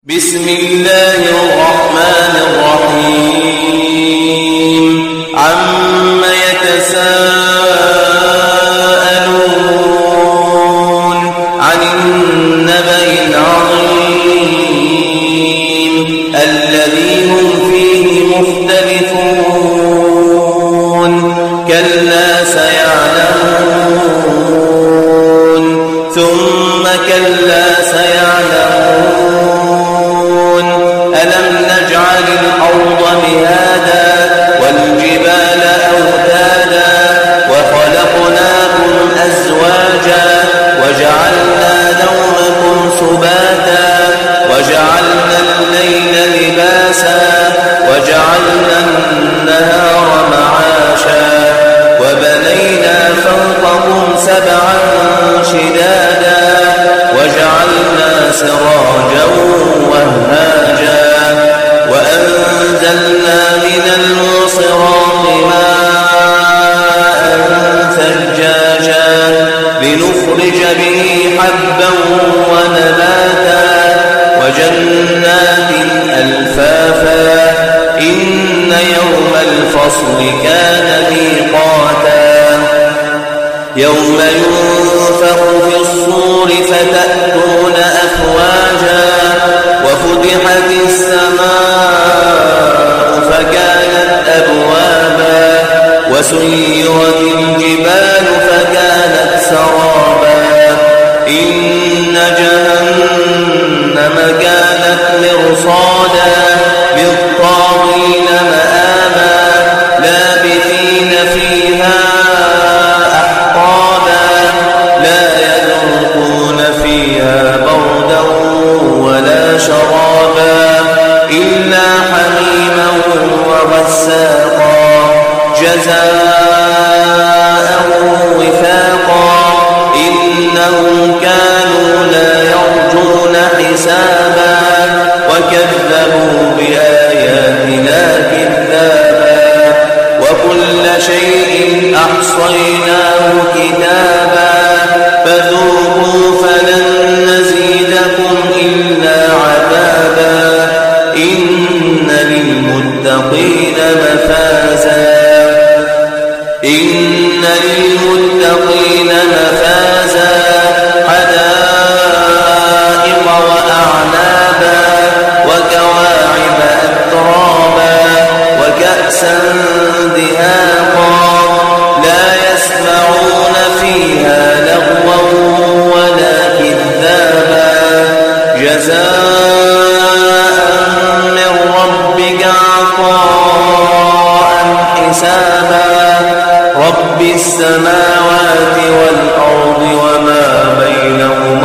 بسم الله الرحمن الرحيم عم يتساءلون عن النبأ العظيم الذي هم فيه مختلفون كلا سيعلمون ثم كلا سيعلمون ألم نجعل الأرض مهادا والجبال أوتادا وخلقناكم أزواجا وجعلنا نومكم سباتا وجعلنا الليل لباسا وجعلنا النهار معاشا وبنينا فوقكم سبعا شدادا وجعلنا سراجا وهاجا وأنزلنا من المعصرات ماء ثجاجا لنخرج به حبا ونباتا وجنات ألفافا إن يوم الفصل كان ميقاتا يوم ينفخ في الصور فتأتون أفواجا وفتحت السماء فكانت أبوابا وسيرت الجبال فكانت سرابا إن جهنم كانت مرصادا للطاغين مآبا لابثين فيها أحقابا لا يذوقون فيها بردا ولا شرابا إلا حميما وغساقا جزاء وفاقا إنهم كانوا لا يرجون حسابا وكذبوا بآياتنا كذابا وكل شيء أحصيناه كتابا فذوقوا فلن نزيدكم إلا عذابا إن للمتقين مفازا إن للمتقين مفازا حدائق وأعنابا وكواعب أترابا وكأسا دهاقا لا يسمعون فيها لغوا ولا كذابا جزاء من ربك عطاء حسابا رب السماوات والأرض وما بينهما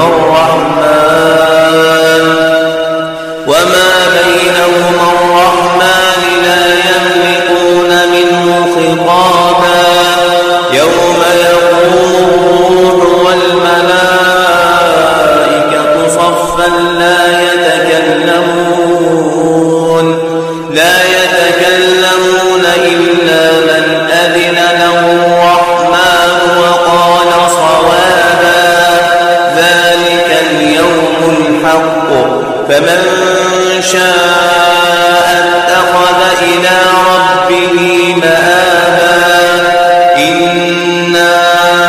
الرحمن لا يملكون منه خطابا يوم يقوم الروح والملائكة صفا لا يتكلمون إلا من أذن له الرحمن وقال صوابا ذلك اليوم الحق فمن شاء اتخذ إلى ربه مآبا إنا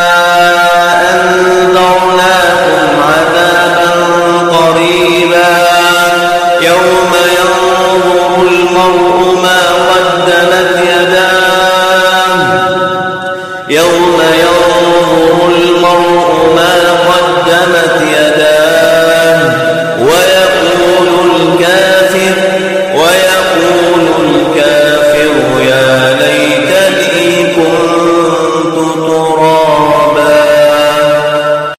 أنذرناكم عذابا قريبا يوم ينظر المرء ما قدمت يداه